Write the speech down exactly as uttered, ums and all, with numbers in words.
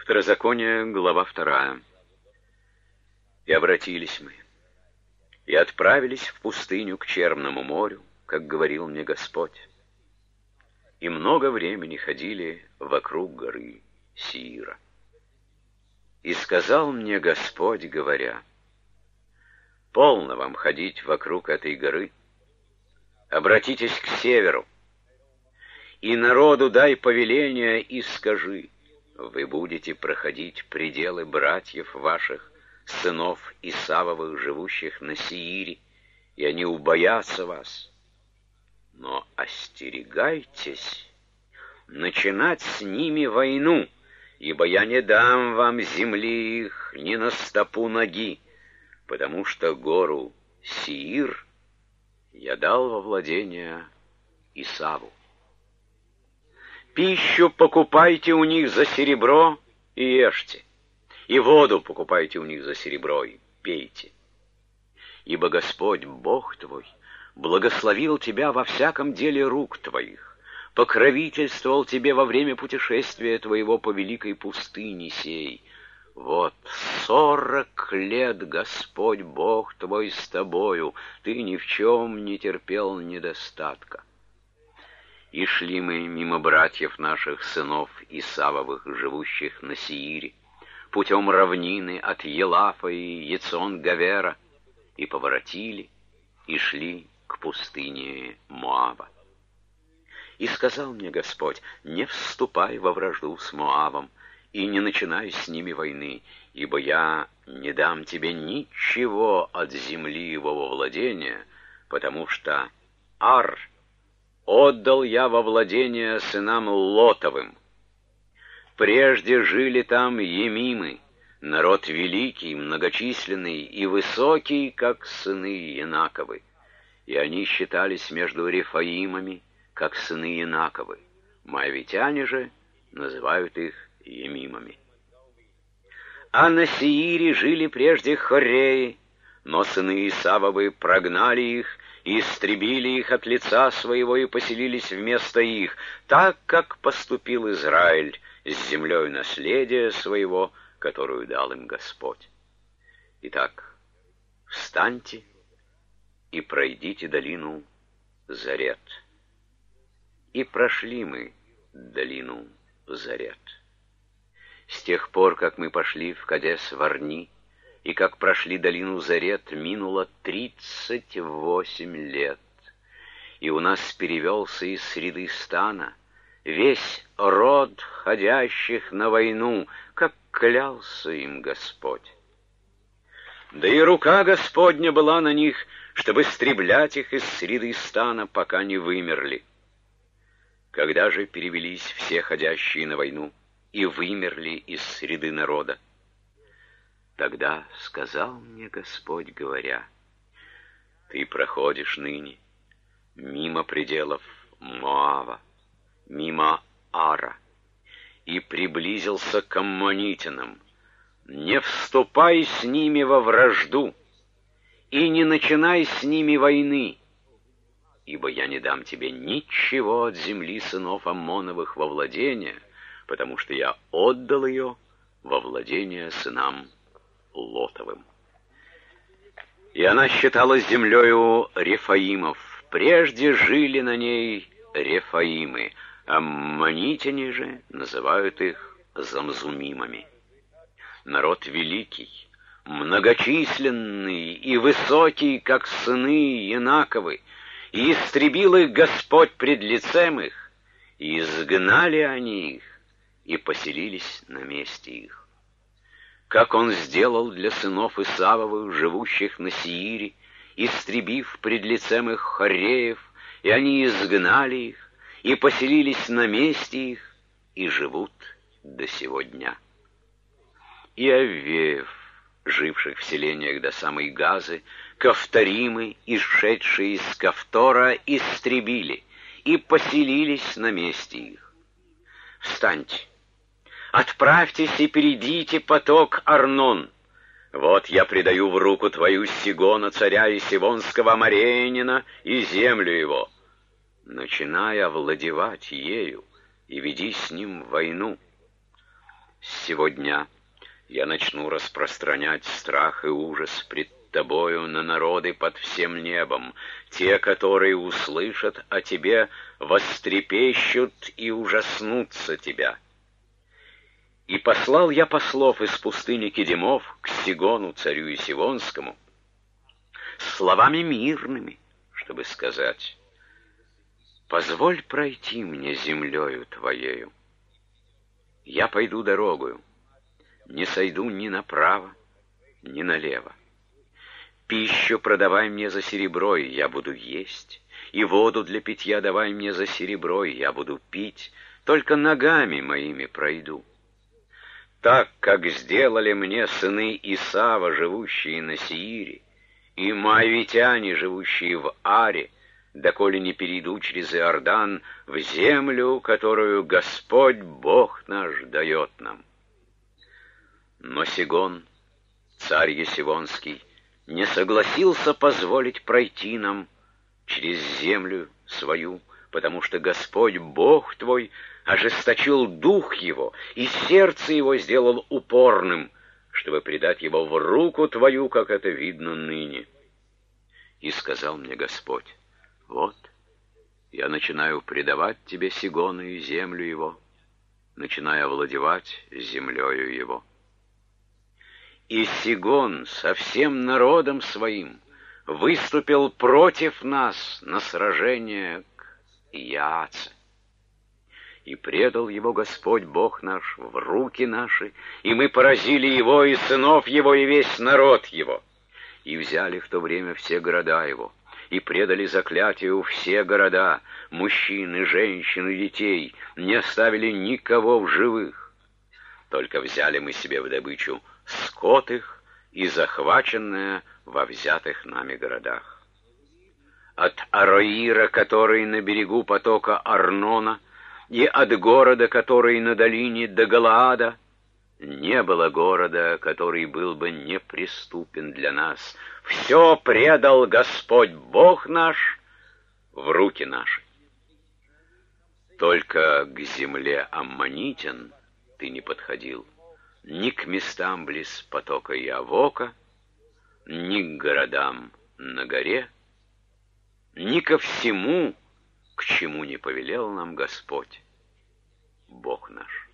Второзаконие, глава вторая. И обратились мы, и отправились в пустыню к Черному морю, как говорил мне Господь. И много времени ходили вокруг горы Сиира. И сказал мне Господь, говоря: полно вам ходить вокруг этой горы, обратитесь к северу, и народу дай повеление и скажи: вы будете проходить пределы братьев ваших, сынов Исавовых, живущих на Сиире, и они убоятся вас. Но остерегайтесь начинать с ними войну, ибо я не дам вам земли их ни на стопу ноги, потому что гору Сиир я дал во владение Исаву. Пищу покупайте у них за серебро и ешьте, и воду покупайте у них за серебро и пейте. Ибо Господь, Бог твой, благословил тебя во всяком деле рук твоих, покровительствовал тебе во время путешествия твоего по великой пустыне сей. Вот сорок лет Господь Бог твой с тобою, ты ни в чем не терпел недостатка. И шли мы мимо братьев наших, сынов Исавовых, живущих на Сиире, путем равнины от Елафа и Ецон-Гавера, и поворотили, и шли к пустыне Моава. И сказал мне Господь: не вступай во вражду с Моавом, и не начинай с ними войны, ибо я не дам тебе ничего от земли его во владение, потому что Ар отдал я во владение сынам Лотовым. Прежде жили там емимы, народ великий, многочисленный и высокий, как сыны Инаковы, и они считались между Рефаимами, как сыны Инаковы. Моавитяне же называют их емимами. А на Сиире жили прежде хореи, но сыны Исавовы прогнали их и истребили их от лица своего и поселились вместо их, так как поступил Израиль с землей наследия своего, которую дал им Господь. Итак, встаньте и пройдите долину Зарет. И прошли мы долину Зарет. С тех пор, как мы пошли в Кадес-Варни, и как прошли долину Зарет, минуло тридцать восемь лет, и у нас перевелся из среды стана весь род ходящих на войну, как клялся им Господь. Да и рука Господня была на них, чтобы истреблять их из среды стана, пока не вымерли. Когда же перевелись все ходящие на войну и вымерли из среды народа, тогда сказал мне Господь, говоря: ты проходишь ныне мимо пределов Моава, мимо Ара, и приблизился к аммонитянам. Не вступай с ними во вражду, и не начинай с ними войны, ибо я не дам тебе ничего от земли сынов Аммоновых во владение, потому что я отдал ее во владение сынам Лотовым. И она считалась землею Рефаимов. Прежде жили на ней Рефаимы, аммонитяне же называют их Замзумимами. Народ великий, многочисленный и высокий, как сыны Инаковы, и истребил их Господь пред лицем их, и изгнали они их, и поселились на месте их. Как он сделал для сынов Исавовых, живущих на Сиире, истребив пред лицем их хореев, и они изгнали их, и поселились на месте их, и живут до сего дня. И Аввеев, живших в селениях до самой Газы, Кавторимы, исшедшие из Кавтора, истребили, и поселились на месте их. Встаньте, отправьтесь и перейдите поток Арнон. Вот я предаю в руку твою Сигона, царя Исивонского Аморейнина, и землю его. Начинай овладевать ею, и веди с ним войну. С сего дня я начну распространять страх и ужас пред тобою на народы под всем небом. Те, которые услышат о тебе, вострепещут и ужаснутся тебя. И послал я послов из пустыни Кедемов к Сигону, царю Исивонскому, словами мирными, чтобы сказать: позволь пройти мне землею твоею. Я пойду дорогою, не сойду ни направо, ни налево. Пищу продавай мне за серебро, и я буду есть, и воду для питья давай мне за серебро, и я буду пить, только ногами моими пройду. Так, как сделали мне сыны Исава, живущие на Сеире, и моавитяне, живущие в Аре, доколе не перейду через Иордан в землю, которую Господь Бог наш дает нам. Но Сигон, царь Есивонский, не согласился позволить пройти нам через землю свою, потому что Господь Бог твой ожесточил дух его, и сердце его сделал упорным, чтобы предать его в руку твою, как это видно ныне. И сказал мне Господь: вот, я начинаю предавать тебе Сигона и землю его, начинаю овладевать землею его. И Сигон со всем народом своим выступил против нас на сражение к Яаце. И предал его Господь Бог наш в руки наши, и мы поразили его и сынов его, и весь народ его. И взяли в то время все города его, и предали заклятию все города, мужчин и женщин и детей, не оставили никого в живых. Только взяли мы себе в добычу скот их и захваченное во взятых нами городах. От Ароира, который на берегу потока Арнона, и от города, который на долине до Галаада, не было города, который был бы неприступен для нас. Все предал Господь Бог наш в руки наши. Только к земле аммонитян ты не подходил, ни к местам близ потока Явока, ни к городам на горе, ни ко всему, к чему не повелел нам Господь, Бог наш.